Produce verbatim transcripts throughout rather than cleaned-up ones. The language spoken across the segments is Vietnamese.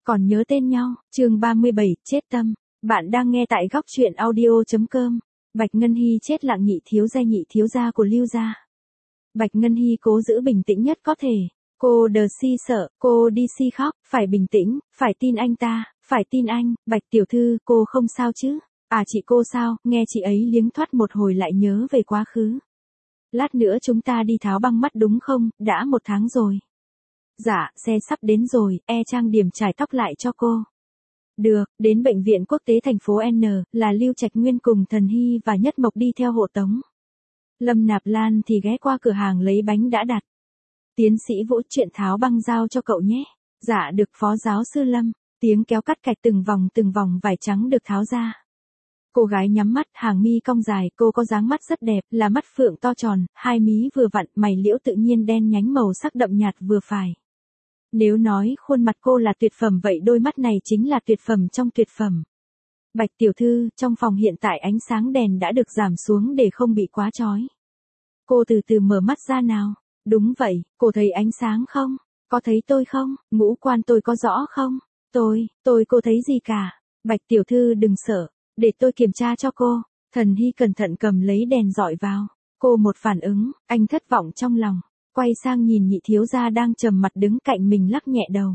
Còn nhớ tên nhau, chương ba mươi bảy, chết tâm. Bạn đang nghe tại góc truyện audio.com. Bạch Ngân Hy chết lặng nhị thiếu gia nhị thiếu gia của Lưu gia. Bạch Ngân Hy cố giữ bình tĩnh nhất có thể. Cô đờ si sợ, cô đi si khóc, phải bình tĩnh, phải tin anh ta, phải tin anh, Bạch tiểu thư, cô không sao chứ? À chị cô sao, nghe chị ấy liếng thoát một hồi lại nhớ về quá khứ. Lát nữa chúng ta đi tháo băng mắt đúng không, đã một tháng rồi. Dạ, xe sắp đến rồi, e trang điểm trải tóc lại cho cô. Được, đến bệnh viện quốc tế thành phố N, là Lưu Trạch Nguyên cùng Thần Hy và Nhất Mộc đi theo hộ tống. Lâm Nạp Lan thì ghé qua cửa hàng lấy bánh đã đặt. Tiến sĩ Vũ chuyện tháo băng giao cho cậu nhé. Dạ được phó giáo sư Lâm, tiếng kéo cắt cạch từng vòng từng vòng vải trắng được tháo ra. Cô gái nhắm mắt, hàng mi cong dài, cô có dáng mắt rất đẹp, là mắt phượng to tròn, hai mí vừa vặn, mày liễu tự nhiên đen nhánh màu sắc đậm nhạt vừa phải. Nếu nói khuôn mặt cô là tuyệt phẩm vậy đôi mắt này chính là tuyệt phẩm trong tuyệt phẩm. Bạch tiểu thư, trong phòng hiện tại ánh sáng đèn đã được giảm xuống để không bị quá chói. Cô từ từ mở mắt ra nào. Đúng vậy, cô thấy ánh sáng không? Có thấy tôi không? Ngũ quan tôi có rõ không? Tôi, tôi cô thấy gì cả? Bạch tiểu thư đừng sợ, để tôi kiểm tra cho cô. Thần Hy cẩn thận cầm lấy đèn dọi vào. Cô một phản ứng, anh thất vọng trong lòng. Quay sang nhìn nhị thiếu gia đang trầm mặt đứng cạnh mình lắc nhẹ đầu.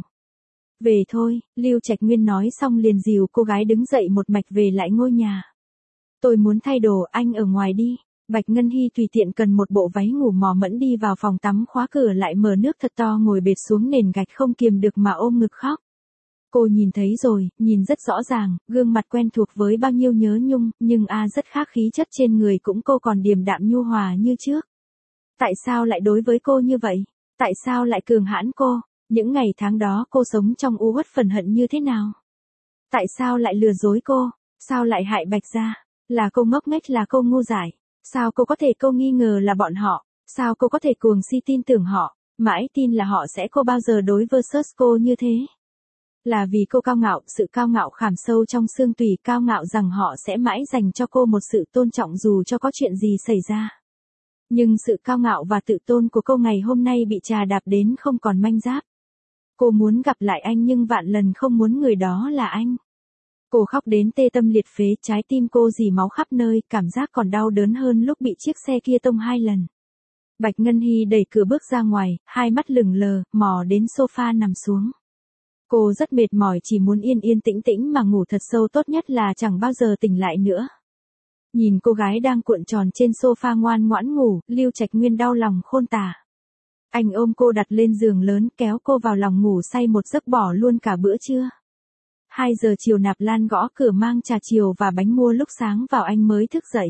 Về thôi, Lưu Trạch Nguyên nói xong liền dìu cô gái đứng dậy một mạch về lại ngôi nhà. Tôi muốn thay đồ, anh ở ngoài đi. Bạch Ngân Hy tùy tiện cần một bộ váy ngủ mò mẫm đi vào phòng tắm khóa cửa lại mở nước thật to ngồi bệt xuống nền gạch không kiềm được mà ôm ngực khóc. Cô nhìn thấy rồi, nhìn rất rõ ràng, gương mặt quen thuộc với bao nhiêu nhớ nhung, nhưng a rất khác khí chất trên người cũng cô còn điềm đạm nhu hòa như trước. Tại sao lại đối với cô như vậy? Tại sao lại cường hãn cô? Những ngày tháng đó cô sống trong u uất phẫn hận như thế nào? Tại sao lại lừa dối cô? Sao lại hại Bạch gia? Là cô ngốc nghếch, là cô ngu dại? Sao cô có thể cô nghi ngờ là bọn họ? Sao cô có thể cuồng si tin tưởng họ? Mãi tin là họ sẽ cô bao giờ đối versus cô như thế? Là vì cô cao ngạo, sự cao ngạo khảm sâu trong xương tủy, cao ngạo rằng họ sẽ mãi dành cho cô một sự tôn trọng dù cho có chuyện gì xảy ra. Nhưng sự cao ngạo và tự tôn của cô ngày hôm nay bị trà đạp đến không còn manh giáp. Cô muốn gặp lại anh nhưng vạn lần không muốn người đó là anh. Cô khóc đến tê tâm liệt phế, trái tim cô rỉ máu khắp nơi, cảm giác còn đau đớn hơn lúc bị chiếc xe kia tông hai lần. Bạch Ngân Hy đẩy cửa bước ra ngoài, hai mắt lửng lờ, mò đến sofa nằm xuống. Cô rất mệt mỏi, chỉ muốn yên yên tĩnh tĩnh mà ngủ thật sâu, tốt nhất là chẳng bao giờ tỉnh lại nữa. Nhìn cô gái đang cuộn tròn trên sofa ngoan ngoãn ngủ, Lưu Trạch Nguyên đau lòng khôn tả. Anh ôm cô đặt lên giường lớn, kéo cô vào lòng ngủ say một giấc bỏ luôn cả bữa trưa. Hai giờ chiều Nạp Lan gõ cửa mang trà chiều và bánh mua lúc sáng vào, anh mới thức dậy.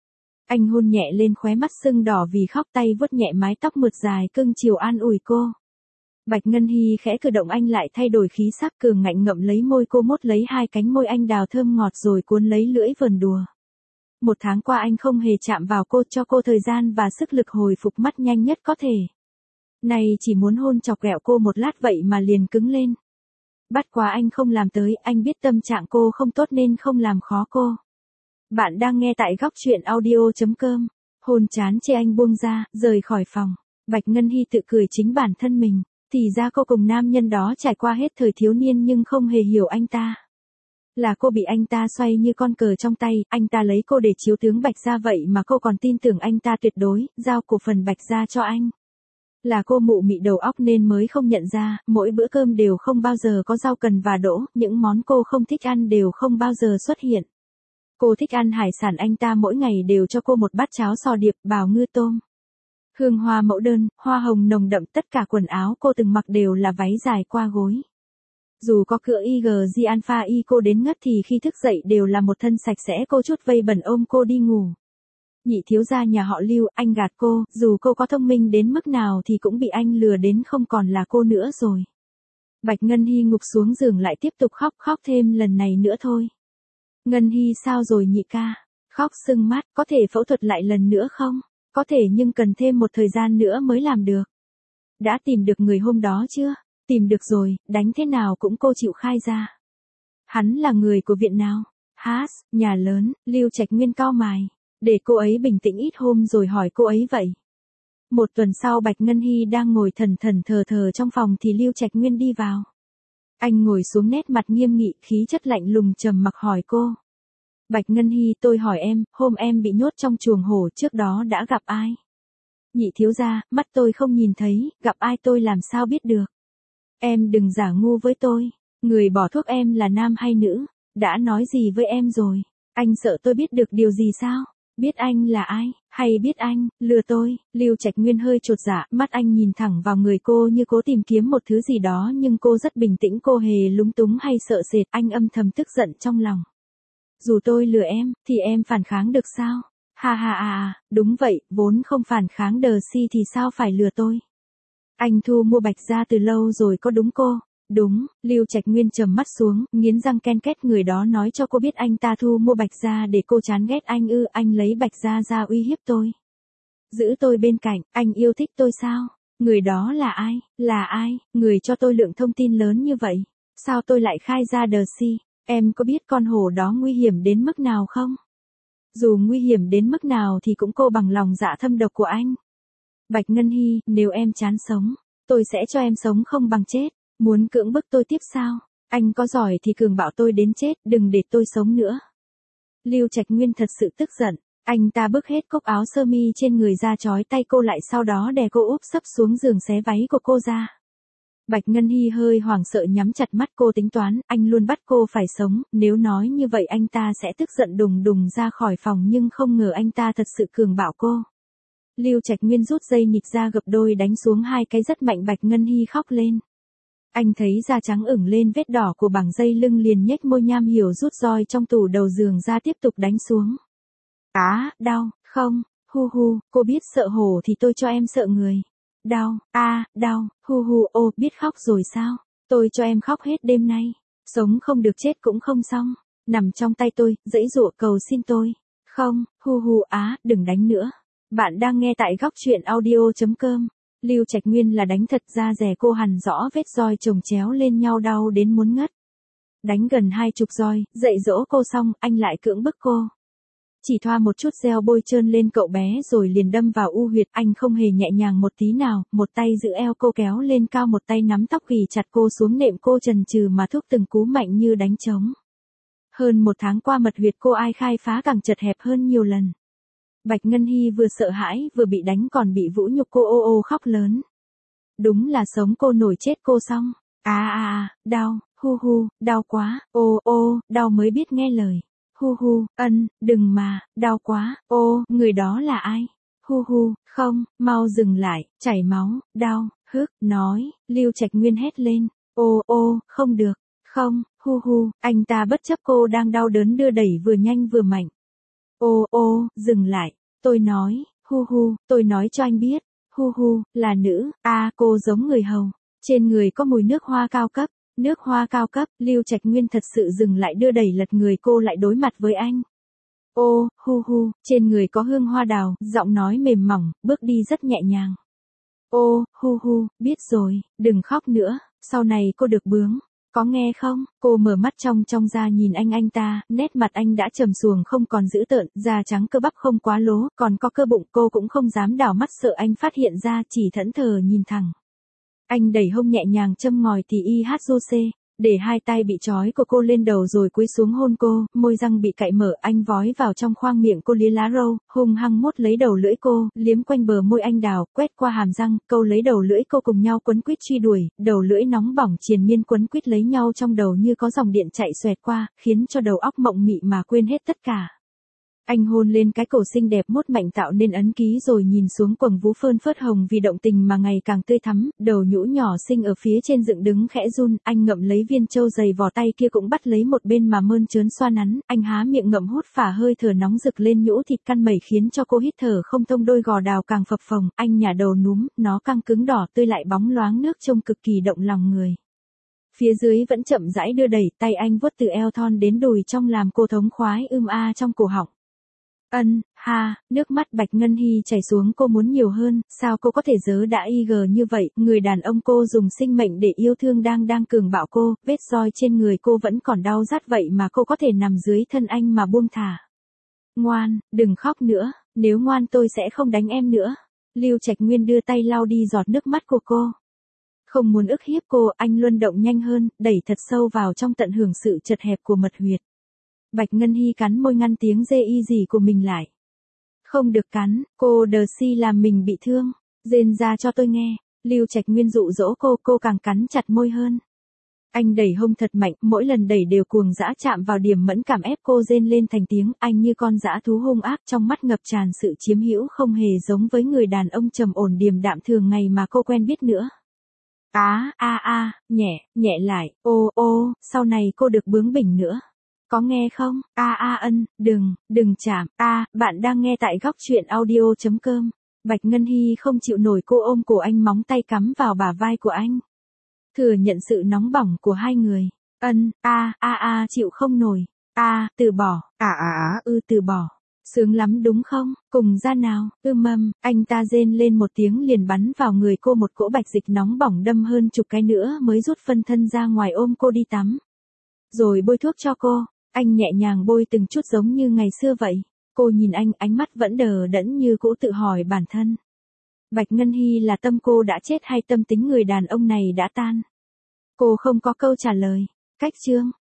Anh hôn nhẹ lên khóe mắt sưng đỏ vì khóc, tay vuốt nhẹ mái tóc mượt dài cưng chiều an ủi cô. Bạch Ngân Hy khẽ cử động, anh lại thay đổi khí sắc, cường ngạnh ngậm lấy môi cô, mốt lấy hai cánh môi anh đào thơm ngọt rồi cuốn lấy lưỡi vờn đùa. Một tháng qua anh không hề chạm vào cô, cho cô thời gian và sức lực hồi phục mắt nhanh nhất có thể. Này chỉ muốn hôn chọc ghẹo cô một lát vậy mà liền cứng lên. Bắt quá anh không làm tới, anh biết tâm trạng cô không tốt nên không làm khó cô. Bạn đang nghe tại góc truyện audio.com. Hôn chán chê anh buông ra, rời khỏi phòng. Bạch Ngân Hy tự cười chính bản thân mình. Thì ra cô cùng nam nhân đó trải qua hết thời thiếu niên nhưng không hề hiểu anh ta. Là cô bị anh ta xoay như con cờ trong tay, anh ta lấy cô để chiếu tướng Bạch gia vậy mà cô còn tin tưởng anh ta tuyệt đối, giao cổ phần Bạch gia cho anh. Là cô mụ mị đầu óc nên mới không nhận ra, mỗi bữa cơm đều không bao giờ có rau cần và đỗ, những món cô không thích ăn đều không bao giờ xuất hiện. Cô thích ăn hải sản, anh ta mỗi ngày đều cho cô một bát cháo sò điệp, bào ngư tôm. Hương hoa mẫu đơn, hoa hồng nồng đậm, tất cả quần áo cô từng mặc đều là váy dài qua gối. Dù có cựa i giê Alpha Y cô đến ngất thì khi thức dậy đều là một thân sạch sẽ, cô chút vây bẩn ôm cô đi ngủ. Nhị thiếu gia nhà họ Lưu, anh gạt cô, dù cô có thông minh đến mức nào thì cũng bị anh lừa đến không còn là cô nữa rồi. Bạch Ngân Hy ngục xuống giường lại tiếp tục khóc, khóc thêm lần này nữa thôi. Ngân Hy sao rồi nhị ca? Khóc sưng mắt, có thể phẫu thuật lại lần nữa không? Có thể nhưng cần thêm một thời gian nữa mới làm được. Đã tìm được người hôm đó chưa? Tìm được rồi, đánh thế nào cũng cô chịu khai ra. Hắn là người của viện nào? Hát, nhà lớn, Lưu Trạch Nguyên cau mày. Để cô ấy bình tĩnh ít hôm rồi hỏi cô ấy vậy. Một tuần sau Bạch Ngân Hy đang ngồi thần thần thờ thờ trong phòng thì Lưu Trạch Nguyên đi vào. Anh ngồi xuống nét mặt nghiêm nghị, khí chất lạnh lùng trầm mặc hỏi cô. Bạch Ngân Hy, tôi hỏi em, hôm em bị nhốt trong chuồng hổ trước đó đã gặp ai? Nhị thiếu gia, mắt tôi không nhìn thấy, gặp ai tôi làm sao biết được? Em đừng giả ngu với tôi. Người bỏ thuốc em là nam hay nữ? Đã nói gì với em rồi? Anh sợ tôi biết được điều gì sao? Biết anh là ai, hay biết anh, lừa tôi? Lưu Trạch Nguyên hơi chột dạ, mắt anh nhìn thẳng vào người cô như cố tìm kiếm một thứ gì đó nhưng cô rất bình tĩnh, cô hề lúng túng hay sợ sệt, anh âm thầm tức giận trong lòng. Dù tôi lừa em, thì em phản kháng được sao? Ha ha à, đúng vậy, vốn không phản kháng đờ si thì sao phải lừa tôi? Anh thu mua Bạch gia từ lâu rồi có đúng cô? Đúng, Lưu Trạch Nguyên trầm mắt xuống, nghiến răng ken két, người đó nói cho cô biết anh ta thu mua Bạch gia để cô chán ghét anh ư? Anh lấy Bạch gia ra uy hiếp tôi. Giữ tôi bên cạnh, anh yêu thích tôi sao? Người đó là ai? Là ai? Người cho tôi lượng thông tin lớn như vậy? Sao tôi lại khai ra đờ si? Em có biết con hổ đó nguy hiểm đến mức nào không? Dù nguy hiểm đến mức nào thì cũng cô bằng lòng dạ thâm độc của anh. Bạch Ngân Hy, nếu em chán sống, tôi sẽ cho em sống không bằng chết. Muốn cưỡng bức tôi tiếp sao? Anh có giỏi thì cường bạo tôi đến chết, đừng để tôi sống nữa. Lưu Trạch Nguyên thật sự tức giận, anh ta bức hết cúc áo sơ mi trên người ra, trói tay cô lại, sau đó đè cô úp sấp xuống giường, xé váy của cô ra. Bạch Ngân Hy hơi hoảng sợ nhắm chặt mắt, cô tính toán, anh luôn bắt cô phải sống, nếu nói như vậy anh ta sẽ tức giận đùng đùng ra khỏi phòng, nhưng không ngờ anh ta thật sự cường bạo cô. Lưu Trạch Nguyên rút dây nịt ra gập đôi đánh xuống hai cái rất mạnh, Bạch Ngân Hy khóc lên. Anh thấy da trắng ửng lên vết đỏ của bảng dây lưng, liền nhếch môi nham hiểm rút roi trong tủ đầu giường ra tiếp tục đánh xuống. Á, đau, không, hu hu, cô biết sợ hổ thì tôi cho em sợ người. Đau, a, à, đau, hu hu, ô, biết khóc rồi sao? Tôi cho em khóc hết đêm nay. Sống không được chết cũng không xong. Nằm trong tay tôi, dãy dụa cầu xin tôi. Không, hu hu, á, đừng đánh nữa. Bạn đang nghe tại góc truyện audio chấm com. Lưu Trạch Nguyên là đánh thật, ra rẻ cô hằn rõ vết roi chồng chéo lên nhau đau đến muốn ngất. Đánh gần hai chục roi, dạy dỗ cô xong, anh lại cưỡng bức cô. Chỉ thoa một chút gel bôi trơn lên cậu bé rồi liền đâm vào u huyệt, anh không hề nhẹ nhàng một tí nào, một tay giữ eo cô kéo lên cao, một tay nắm tóc ghì chặt cô xuống nệm cô chần chừ mà thúc từng cú mạnh như đánh trống. Hơn một tháng qua mật huyệt cô ai khai phá càng chật hẹp hơn nhiều lần. Bạch Ngân Hy vừa sợ hãi, vừa bị đánh còn bị vũ nhục, cô ô ô khóc lớn. Đúng là sống cô nổi chết cô xong. À à à, đau, hu hu, đau quá, ô ô, đau mới biết nghe lời. Hu hu, ân, đừng mà, đau quá, ô, người đó là ai? Hu hu, không, mau dừng lại, chảy máu, đau, hức, nói, Lưu Trạch Nguyên hét lên. Ô ô, không được, không, hu hu, anh ta bất chấp cô đang đau đớn đưa đẩy vừa nhanh vừa mạnh. Ô ô, dừng lại, tôi nói, hu hu, tôi nói cho anh biết, hu hu, là nữ, a à, cô giống người hầu, trên người có mùi nước hoa cao cấp, nước hoa cao cấp, Lưu Trạch Nguyên thật sự dừng lại đưa đẩy lật người cô lại đối mặt với anh. Ô, hu hu, trên người có hương hoa đào, giọng nói mềm mỏng, bước đi rất nhẹ nhàng. Ô, hu hu, biết rồi, đừng khóc nữa, sau này cô được bướng. Có nghe không? Cô mở mắt trong trong ra nhìn anh anh ta, nét mặt anh đã trầm xuồng không còn dữ tợn, da trắng cơ bắp không quá lố, còn có cơ bụng, cô cũng không dám đảo mắt sợ anh phát hiện ra, chỉ thẫn thờ nhìn thẳng. Anh đẩy hông nhẹ nhàng châm ngòi thì y hát du xê, để hai tay bị trói của cô lên đầu rồi cúi xuống hôn cô, môi răng bị cạy mở, anh vói vào trong khoang miệng cô liếm lá râu, hung hăng mốt lấy đầu lưỡi cô, liếm quanh bờ môi anh đào, quét qua hàm răng, câu lấy đầu lưỡi cô cùng nhau quấn quýt truy đuổi, đầu lưỡi nóng bỏng triền miên quấn quýt lấy nhau trong đầu như có dòng điện chạy xoẹt qua, khiến cho đầu óc mộng mị mà quên hết tất cả. Anh hôn lên cái cổ xinh đẹp mốt mạnh tạo nên ấn ký rồi nhìn xuống quầng vú phơn phớt hồng vì động tình mà ngày càng tươi thắm, đầu nhũ nhỏ xinh ở phía trên dựng đứng khẽ run, anh ngậm lấy viên châu dày vỏ tay kia cũng bắt lấy một bên mà mơn trớn xoa nắn, anh há miệng ngậm hút phả hơi thở nóng rực lên nhũ thịt căn mẩy khiến cho cô hít thở không thông, đôi gò đào càng phập phồng, anh nhả đầu núm, nó căng cứng đỏ tươi lại bóng loáng nước trông cực kỳ động lòng người. Phía dưới vẫn chậm rãi đưa đẩy, tay anh vuốt từ eo thon đến đùi trong làm cô thống khoái ưm a trong cổ họng. Ân, ha, nước mắt Bạch Ngân Hy chảy xuống, cô muốn nhiều hơn, sao cô có thể dớ đã y gờ như vậy, người đàn ông cô dùng sinh mệnh để yêu thương đang đang cường bạo cô, vết roi trên người cô vẫn còn đau rát vậy mà cô có thể nằm dưới thân anh mà buông thả. Ngoan, đừng khóc nữa, nếu ngoan tôi sẽ không đánh em nữa. Lưu Trạch Nguyên đưa tay lau đi giọt nước mắt của cô. Không muốn ức hiếp cô, anh luân động nhanh hơn, đẩy thật sâu vào trong tận hưởng sự chật hẹp của mật huyệt. Bạch Ngân Hy cắn môi ngăn tiếng dê y gì của mình lại. Không được cắn, cô đờ si làm mình bị thương. Rên ra cho tôi nghe. Lưu Trạch Nguyên dụ dỗ cô, cô càng cắn chặt môi hơn. Anh đẩy hông thật mạnh, mỗi lần đẩy đều cuồng dã chạm vào điểm mẫn cảm ép cô rên lên thành tiếng. Anh như con dã thú hung ác, trong mắt ngập tràn sự chiếm hữu, không hề giống với người đàn ông trầm ổn điềm đạm thường ngày mà cô quen biết nữa. Á, a a, nhẹ, nhẹ lại, ô ô, sau này cô được bướng bỉnh nữa. Có nghe không? A a ân, đừng, đừng chạm. A, bạn đang nghe tại góc truyện audio chấm com. Bạch Ngân Hy không chịu nổi cô ôm cổ anh, móng tay cắm vào bả vai của anh. Thừa nhận sự nóng bỏng của hai người. Ân, a a a chịu không nổi. A, từ bỏ. À à à, ư từ bỏ. Sướng lắm đúng không? Cùng ra nào. Ư mâm, anh ta rên lên một tiếng liền bắn vào người cô một cỗ bạch dịch nóng bỏng đâm hơn chục cái nữa mới rút phân thân ra ngoài ôm cô đi tắm. Rồi bôi thuốc cho cô. Anh nhẹ nhàng bôi từng chút giống như ngày xưa vậy. Cô nhìn anh, ánh mắt vẫn đờ đẫn như cũ, tự hỏi bản thân. Bạch Ngân Hy là tâm cô đã chết hay tâm tính người đàn ông này đã tan? Cô không có câu trả lời. Cách chương